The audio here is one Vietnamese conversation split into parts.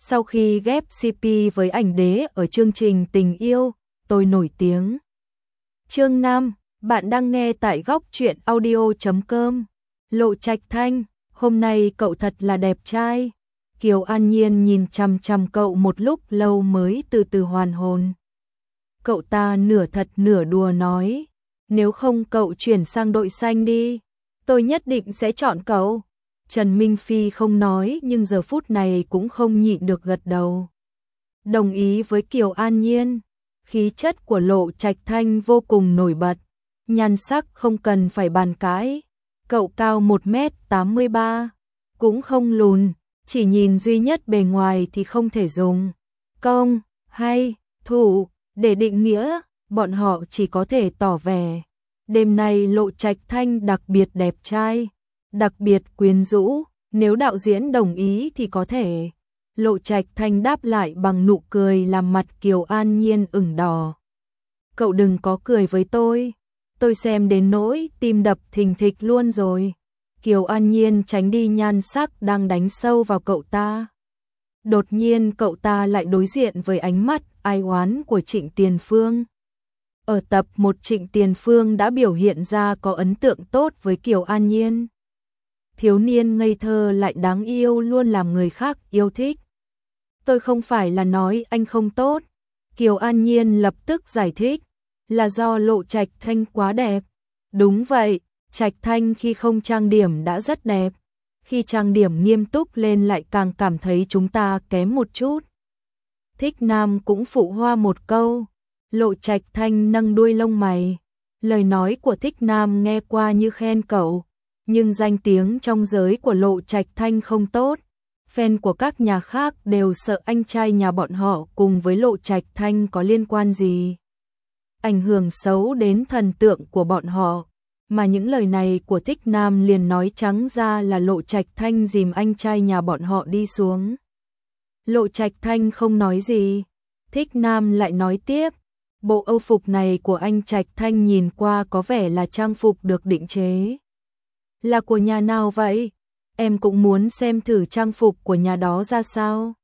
Sau khi ghép CP với ảnh đế ở chương trình Tình yêu, tôi nổi tiếng. Chương 5, bạn đang nghe tại góc truyện audio.com. Lộ Trạch Thanh, hôm nay cậu thật là đẹp trai. Kiều An Nhiên nhìn chằm chằm cậu một lúc lâu mới từ từ hoàn hồn. Cậu ta nửa thật nửa đùa nói, nếu không cậu chuyển sang đội xanh đi, tôi nhất định sẽ chọn cậu. Trần Minh Phi không nói nhưng giờ phút này cũng không nhịn được gật đầu. Đồng ý với Kiều An Nhiên, khí chất của Lộ Trạch Thanh vô cùng nổi bật, nhan sắc không cần phải bàn cãi. Cậu cao 1m83, cũng không lùn, chỉ nhìn duy nhất bề ngoài thì không thể dùng công hay thủ để định nghĩa, bọn họ chỉ có thể tỏ vẻ. Đêm nay Lộ Trạch Thanh đặc biệt đẹp trai, đặc biệt quyến rũ, nếu đạo diễn đồng ý thì có thể. Lộ Trạch Thanh đáp lại bằng nụ cười làm mặt Kiều An Nhiên ửng đỏ. Cậu đừng có cười với tôi xem đến nỗi tim đập thình thịch luôn rồi. Kiều An Nhiên tránh đi nhan sắc đang đánh sâu vào cậu ta. Đột nhiên cậu ta lại đối diện với ánh mắt ai oán của Trịnh Tiền Phương. Ở tập 1 Trịnh Tiền Phương đã biểu hiện ra có ấn tượng tốt với Kiều An Nhiên. Thiếu niên ngây thơ lại đáng yêu luôn làm người khác yêu thích. Tôi không phải là nói anh không tốt. Kiều An Nhiên lập tức giải thích, là do Lộ Trạch Thanh quá đẹp. Đúng vậy, Trạch Thanh khi không trang điểm đã rất đẹp. Khi trang điểm nghiêm túc lên lại càng cảm thấy chúng ta kém một chút. Thích Nam cũng phụ hoa một câu. Lộ Trạch Thanh nâng đuôi lông mày. Lời nói của Thích Nam nghe qua như khen cậu, nhưng danh tiếng trong giới của Lộ Trạch Thanh không tốt. Fan của các nhà khác đều sợ anh trai nhà bọn họ cùng với Lộ Trạch Thanh có liên quan gì, ảnh hưởng xấu đến thần tượng của bọn họ. Mà những lời này của Thích Nam liền nói trắng ra là Lộ Trạch Thanh dìm anh trai nhà bọn họ đi xuống. Lộ Trạch Thanh không nói gì. Thích Nam lại nói tiếp, bộ âu phục này của anh Trạch Thanh nhìn qua có vẻ là trang phục được định chế. Là của nhà nào vậy? Em cũng muốn xem thử trang phục của nhà đó ra sao.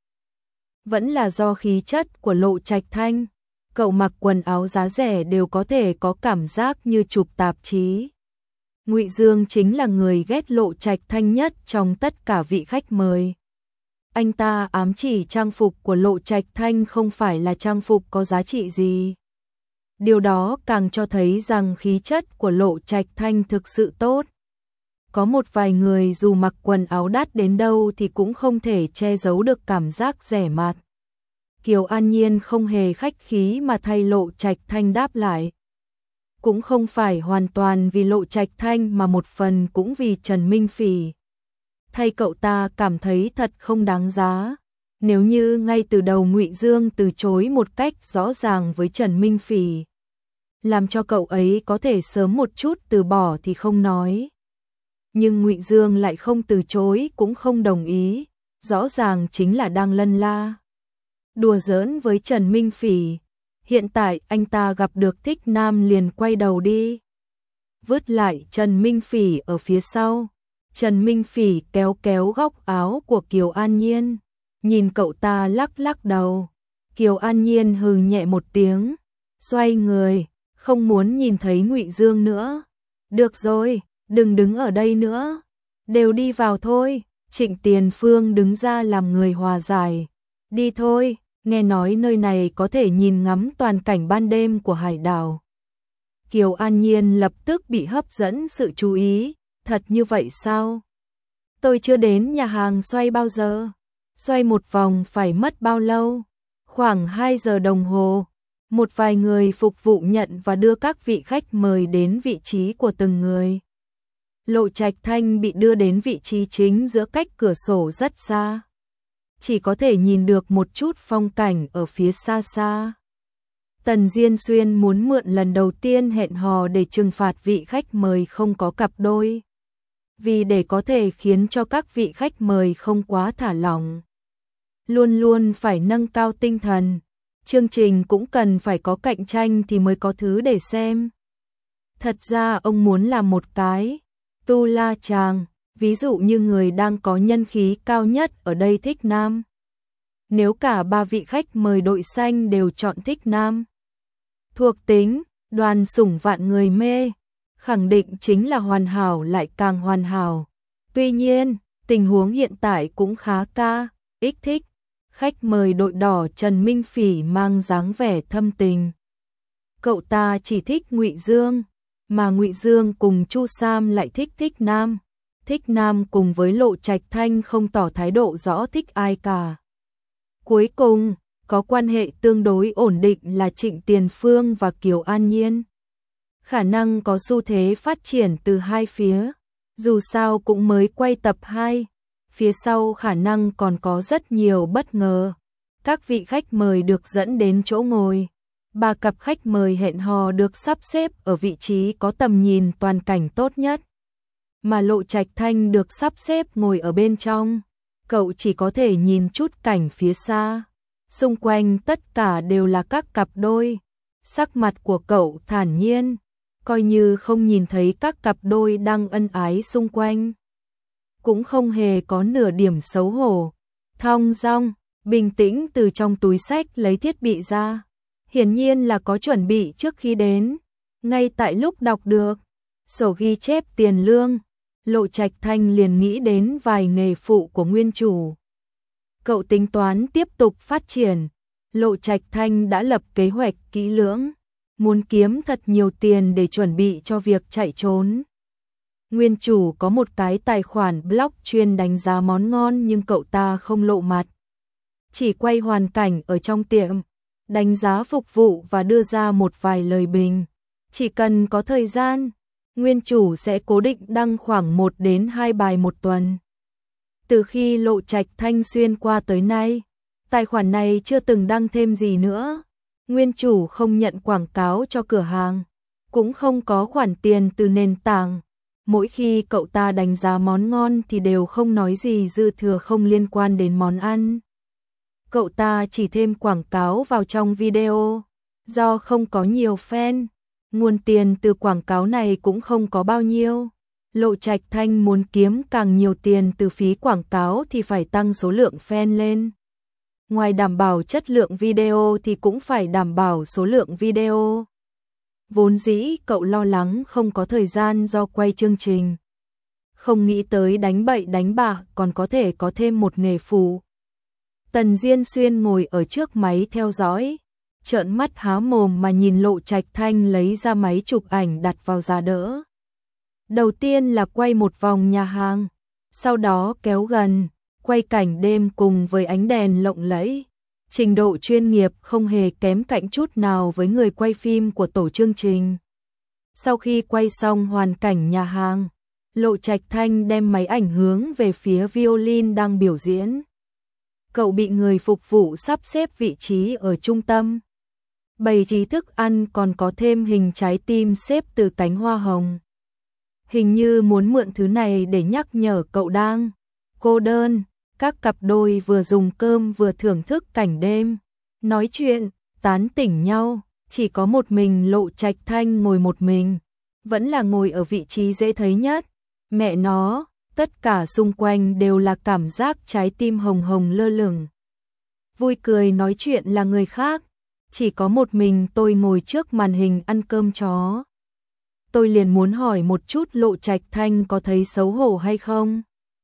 Vẫn là do khí chất của Lộ Trạch Thanh. Cậu mặc quần áo giá rẻ đều có thể có cảm giác như chụp tạp chí. Ngụy Dương chính là người ghét Lộ Trạch Thanh nhất trong tất cả vị khách mời. Anh ta ám chỉ trang phục của Lộ Trạch Thanh không phải là trang phục có giá trị gì. Điều đó càng cho thấy rằng khí chất của Lộ Trạch Thanh thực sự tốt. Có một vài người dù mặc quần áo đắt đến đâu thì cũng không thể che giấu được cảm giác rẻ mạt. Kiều An Nhiên không hề khách khí mà thay Lộ Trạch Thanh đáp lại. Cũng không phải hoàn toàn vì Lộ Trạch Thanh mà một phần cũng vì Trần Minh Phỉ. Thay cậu ta cảm thấy thật không đáng giá. Nếu như ngay từ đầu Ngụy Dương từ chối một cách rõ ràng với Trần Minh Phỉ, làm cho cậu ấy có thể sớm một chút từ bỏ thì không nói. Nhưng Ngụy Dương lại không từ chối cũng không đồng ý, rõ ràng chính là đang lân la, đùa giỡn với Trần Minh Phỉ. Hiện tại anh ta gặp được Thích Nam liền quay đầu đi, vứt lại Trần Minh Phỉ ở phía sau. Trần Minh Phỉ kéo kéo góc áo của Kiều An Nhiên, nhìn cậu ta lắc lắc đầu. Kiều An Nhiên hừ nhẹ một tiếng, xoay người, không muốn nhìn thấy Ngụy Dương nữa. Được rồi, đừng đứng ở đây nữa, đều đi vào thôi. Trịnh Tiền Phương đứng ra làm người hòa giải. Đi thôi, nghe nói nơi này có thể nhìn ngắm toàn cảnh ban đêm của hải đảo. Kiều An Nhiên lập tức bị hấp dẫn sự chú ý. Thật như vậy sao? Tôi chưa đến nhà hàng xoay bao giờ. Xoay một vòng phải mất bao lâu? Khoảng 2 giờ đồng hồ. Một vài người phục vụ nhận và đưa các vị khách mời đến vị trí của từng người. Lộ Trạch Thanh bị đưa đến vị trí chính giữa cách cửa sổ rất xa. Chỉ có thể nhìn được một chút phong cảnh ở phía xa xa. Tần Diên Xuyên muốn mượn lần đầu tiên hẹn hò để trừng phạt vị khách mời không có cặp đôi. Vì để có thể khiến cho các vị khách mời không quá thả lỏng, luôn luôn phải nâng cao tinh thần. Chương trình cũng cần phải có cạnh tranh thì mới có thứ để xem. Thật ra ông muốn làm một cái tu la chàng, ví dụ như người đang có nhân khí cao nhất ở đây Thích Nam. Nếu cả ba vị khách mời đội xanh đều chọn thích nam thuộc tính, Đoàn Sủng vạn người mê, khẳng định chính là hoàn hảo lại càng hoàn hảo. Tuy nhiên, tình huống hiện tại cũng khá ích thích. Khách mời đội đỏ Trần Minh Phỉ mang dáng vẻ thâm tình. Cậu ta chỉ thích Ngụy Dương, mà Ngụy Dương cùng Chu Sam lại thích nam. Thích nam cùng với Lộ Trạch Thanh không tỏ thái độ rõ thích ai cả. Cuối cùng, có quan hệ tương đối ổn định là Trịnh Tiền Phương và Kiều An Nhiên. Khả năng có xu thế phát triển từ hai phía, dù sao cũng mới quay tập 2, phía sau khả năng còn có rất nhiều bất ngờ. Các vị khách mời được dẫn đến chỗ ngồi. 3 cặp khách mời hẹn hò được sắp xếp ở vị trí có tầm nhìn toàn cảnh tốt nhất. Mà Lộ Trạch Thanh được sắp xếp ngồi ở bên trong. Cậu chỉ có thể nhìn chút cảnh phía xa. Xung quanh tất cả đều là các cặp đôi. Sắc mặt của cậu thản nhiên, coi như không nhìn thấy các cặp đôi đang ân ái xung quanh. Cũng không hề có nửa điểm xấu hổ. Thong dong, bình tĩnh từ trong túi xách lấy thiết bị ra. Hiển nhiên là có chuẩn bị trước khi đến. Ngay tại lúc đọc được sổ ghi chép tiền lương, Lộ Trạch Thanh liền nghĩ đến vài nghề phụ của nguyên chủ. Cậu tính toán tiếp tục phát triển. Lộ Trạch Thanh đã lập kế hoạch kỹ lưỡng, muốn kiếm thật nhiều tiền để chuẩn bị cho việc chạy trốn. Nguyên chủ có một cái tài khoản blog chuyên đánh giá món ngon nhưng cậu ta không lộ mặt. Chỉ quay hoàn cảnh ở trong tiệm, đánh giá phục vụ và đưa ra một vài lời bình. Chỉ cần có thời gian, nguyên chủ sẽ cố định đăng khoảng 1 đến 2 bài một tuần. Từ khi Lộ Trạch Thanh xuyên qua tới nay, tài khoản này chưa từng đăng thêm gì nữa. Nguyên chủ không nhận quảng cáo cho cửa hàng, cũng không có khoản tiền từ nền tảng. Mỗi khi cậu ta đánh giá món ngon thì đều không nói gì dư thừa không liên quan đến món ăn. Cậu ta chỉ thêm quảng cáo vào trong video. Do không có nhiều fan, nguồn tiền từ quảng cáo này cũng không có bao nhiêu. Lộ Trạch Thanh muốn kiếm càng nhiều tiền từ phí quảng cáo thì phải tăng số lượng fan lên. Ngoài đảm bảo chất lượng video thì cũng phải đảm bảo số lượng video. Vốn dĩ cậu lo lắng không có thời gian do quay chương trình. Không nghĩ tới đánh bậy đánh bạ còn có thể có thêm một nghề phụ. Tần Diên Xuyên ngồi ở trước máy theo dõi, trợn mắt há mồm mà nhìn Lộ Trạch Thanh lấy ra máy chụp ảnh đặt vào giá đỡ. Đầu tiên là quay một vòng nhà hàng, sau đó kéo gần, quay cảnh đêm cùng với ánh đèn lộng lẫy. Trình độ chuyên nghiệp không hề kém cạnh chút nào với người quay phim của tổ chương trình. Sau khi quay xong hoàn cảnh nhà hàng, Lộ Trạch Thanh đem máy ảnh hướng về phía violin đang biểu diễn. Cậu bị người phục vụ sắp xếp vị trí ở trung tâm. Bày trí thức ăn còn có thêm hình trái tim xếp từ cánh hoa hồng. Hình như muốn mượn thứ này để nhắc nhở cậu đang cô đơn. Các cặp đôi vừa dùng cơm vừa thưởng thức cảnh đêm, nói chuyện, tán tỉnh nhau. Chỉ có một mình Lộ Trạch Thanh ngồi một mình, vẫn là ngồi ở vị trí dễ thấy nhất. Mẹ nó, tất cả xung quanh đều là cảm giác trái tim hồng hồng lơ lửng. Vui cười nói chuyện là người khác, chỉ có một mình tôi ngồi trước màn hình ăn cơm chó. Tôi liền muốn hỏi một chút Lộ Trạch Thanh có thấy xấu hổ hay không?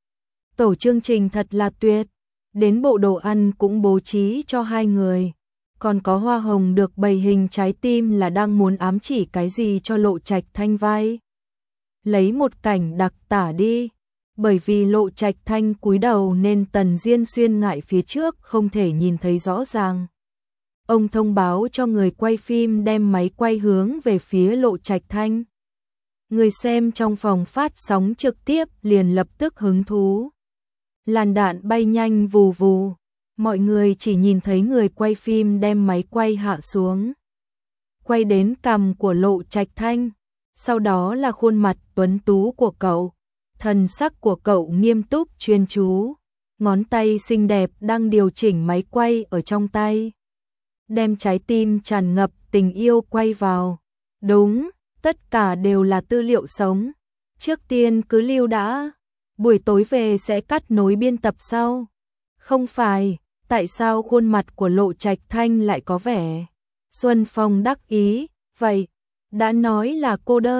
Tổ chương trình thật là tuyệt, đến bộ đồ ăn cũng bố trí cho 2 người. Còn có hoa hồng được bày hình trái tim là đang muốn ám chỉ cái gì cho Lộ Trạch Thanh vai. Lấy một cảnh đặc tả đi, bởi vì Lộ Trạch Thanh cúi đầu nên Tần Diên Xuyên ngại phía trước không thể nhìn thấy rõ ràng. Ông thông báo cho người quay phim đem máy quay hướng về phía Lộ Trạch Thanh. Người xem trong phòng phát sóng trực tiếp liền lập tức hứng thú. Làn đạn bay nhanh vù vù, mọi người chỉ nhìn thấy người quay phim đem máy quay hạ xuống. Quay đến cằm của Lộ Trạch Thanh, sau đó là khuôn mặt tuấn tú của cậu. Thần sắc của cậu nghiêm túc chuyên chú, ngón tay xinh đẹp đang điều chỉnh máy quay ở trong tay. Đem trái tim tràn ngập tình yêu quay vào. Đúng, tất cả đều là tư liệu sống. Trước tiên cứ lưu đã, buổi tối về sẽ cắt nối biên tập sau. Không phải, Tại sao khuôn mặt của Lộ Trạch Thanh lại có vẻ? Xuân Phong đắc ý, vậy, đã nói là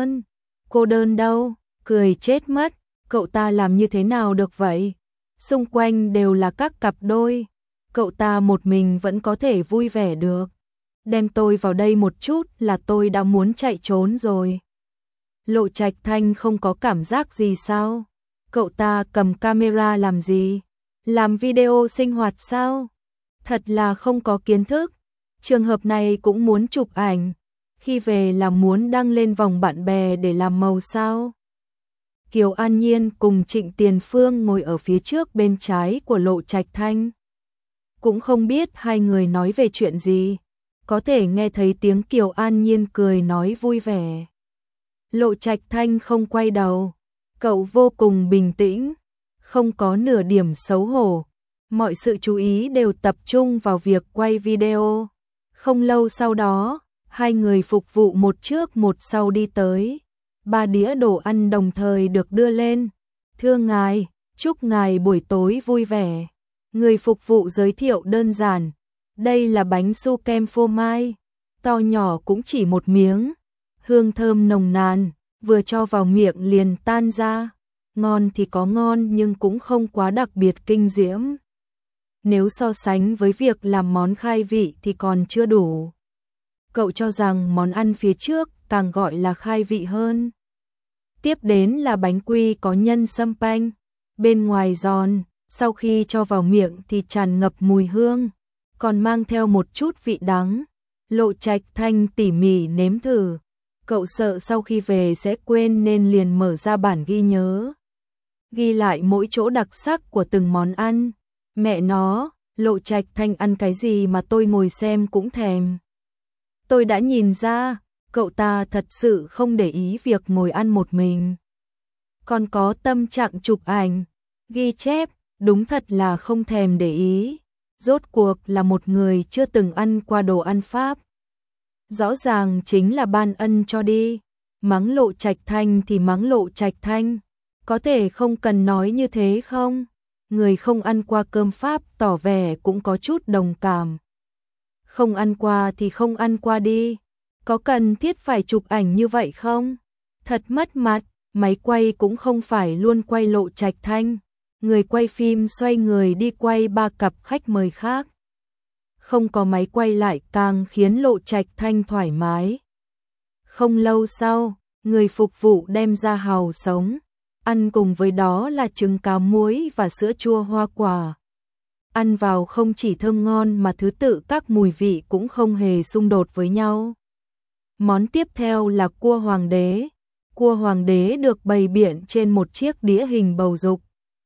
cô đơn đâu, cười chết mất, cậu ta làm như thế nào được vậy? Xung quanh đều là các cặp đôi, cậu ta một mình vẫn có thể vui vẻ được. Đem tôi vào đây một chút là tôi đã muốn chạy trốn rồi. Lộ Trạch Thanh không có cảm giác gì sao? Cậu ta cầm camera làm gì? Làm video sinh hoạt sao? Thật là không có kiến thức. Trường hợp này cũng muốn chụp ảnh. Khi về là muốn đăng lên vòng bạn bè để làm màu sao? Kiều An Nhiên cùng Trịnh Tiền Phương ngồi ở phía trước bên trái của Lộ Trạch Thanh. Cũng không biết hai người nói về chuyện gì. Có thể nghe thấy tiếng Kiều An Nhiên cười nói vui vẻ. Lộ Trạch Thanh không quay đầu. Cậu vô cùng bình tĩnh, không có nửa điểm xấu hổ. Mọi sự chú ý đều tập trung vào việc quay video. Không lâu sau đó, hai người phục vụ một trước một sau đi tới. 3 đĩa đồ ăn đồng thời được đưa lên. Thưa ngài, chúc ngài buổi tối vui vẻ. Người phục vụ giới thiệu đơn giản. Đây là bánh su kem phô mai. To nhỏ cũng chỉ một miếng. Hương thơm nồng nàn, vừa cho vào miệng liền tan ra. Ngon thì có ngon nhưng cũng không quá đặc biệt kinh diễm. Nếu so sánh với việc làm món khai vị thì còn chưa đủ. Cậu cho rằng món ăn phía trước càng gọi là khai vị hơn. Tiếp đến là bánh quy có nhân sâm panh, bên ngoài giòn, sau khi cho vào miệng thì tràn ngập mùi hương, còn mang theo một chút vị đắng. Lộ Trạch Thanh tỉ mỉ nếm thử. Cậu sợ sau khi về sẽ quên nên liền mở ra bản ghi nhớ. Ghi lại mỗi chỗ đặc sắc của từng món ăn. Mẹ nó, Lộ Trạch Thanh ăn cái gì mà tôi ngồi xem cũng thèm. Tôi đã nhìn ra, cậu ta thật sự không để ý việc ngồi ăn một mình. Còn có tâm trạng chụp ảnh, ghi chép, đúng thật là không thèm để ý. Rốt cuộc là một người chưa từng ăn qua đồ ăn Pháp. Rõ ràng chính là ban ân cho đi. Mắng Lộ Trạch Thanh thì mắng Lộ Trạch Thanh. Có thể không cần nói như thế không? Người không ăn qua cơm Pháp tỏ vẻ cũng có chút đồng cảm. Không ăn qua thì không ăn qua đi. Có cần thiết phải chụp ảnh như vậy không? Thật mất mặt, máy quay cũng không phải luôn quay Lộ Trạch Thanh. Người quay phim xoay người đi quay 3 cặp khách mời khác. Không có máy quay lại càng khiến Lộ Trạch Thanh thoải mái. Không lâu sau, người phục vụ đem ra hàu sống. Ăn cùng với đó là trứng cá muối và sữa chua hoa quả. Ăn vào không chỉ thơm ngon mà thứ tự các mùi vị cũng không hề xung đột với nhau. Món tiếp theo là cua hoàng đế. Cua hoàng đế được bày biện trên một chiếc đĩa hình bầu dục.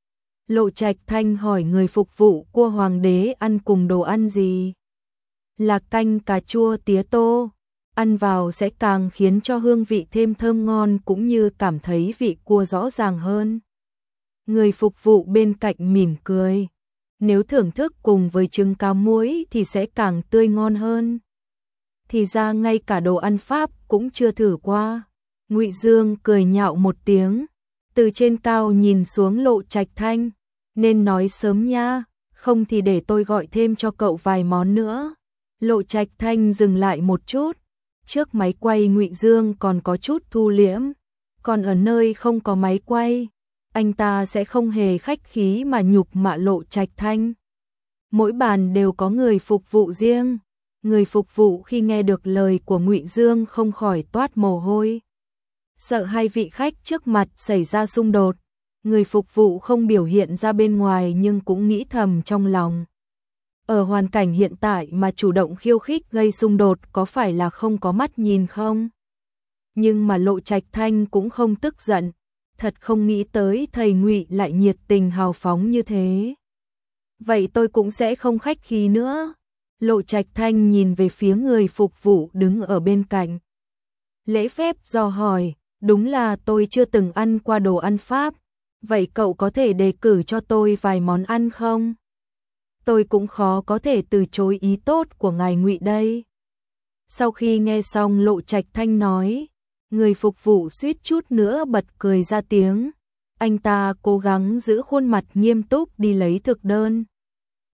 Lộ Trạch Thanh hỏi người phục vụ cua hoàng đế ăn cùng đồ ăn gì. Là canh cà chua tía tô. Ăn vào sẽ càng khiến cho hương vị thêm thơm ngon cũng như cảm thấy vị cua rõ ràng hơn. Người phục vụ bên cạnh mỉm cười. Nếu thưởng thức cùng với trứng cá muối thì sẽ càng tươi ngon hơn. Thì ra ngay cả đồ ăn Pháp cũng chưa thử qua. Ngụy Dương cười nhạo một tiếng, từ trên cao nhìn xuống Lộ Trạch Thanh, nên nói sớm nha, không thì để tôi gọi thêm cho cậu vài món nữa. Lộ Trạch Thanh dừng lại một chút, trước máy quay Ngụy Dương còn có chút thu liễm, còn ở nơi không có máy quay, anh ta sẽ không hề khách khí mà nhục mạ Lộ Trạch Thanh. Mỗi bàn đều có người phục vụ riêng. Người phục vụ khi nghe được lời của Ngụy Dương không khỏi toát mồ hôi. Sợ hai vị khách trước mặt xảy ra xung đột, người phục vụ không biểu hiện ra bên ngoài nhưng cũng nghĩ thầm trong lòng. Ở hoàn cảnh hiện tại mà chủ động khiêu khích gây xung đột có phải là không có mắt nhìn không? Nhưng mà Lộ Trạch Thanh cũng không tức giận, thật không nghĩ tới thầy Ngụy lại nhiệt tình hào phóng như thế. Vậy tôi cũng sẽ không khách khí nữa. Lộ Trạch Thanh nhìn về phía người phục vụ đứng ở bên cạnh. Lễ phép dò hỏi, đúng là tôi chưa từng ăn qua đồ ăn Pháp, vậy cậu có thể đề cử cho tôi vài món ăn không? Tôi cũng khó có thể từ chối ý tốt của ngài Ngụy đây. Sau khi nghe xong Lộ Trạch Thanh nói, người phục vụ suýt chút nữa bật cười ra tiếng. Anh ta cố gắng giữ khuôn mặt nghiêm túc đi lấy thực đơn.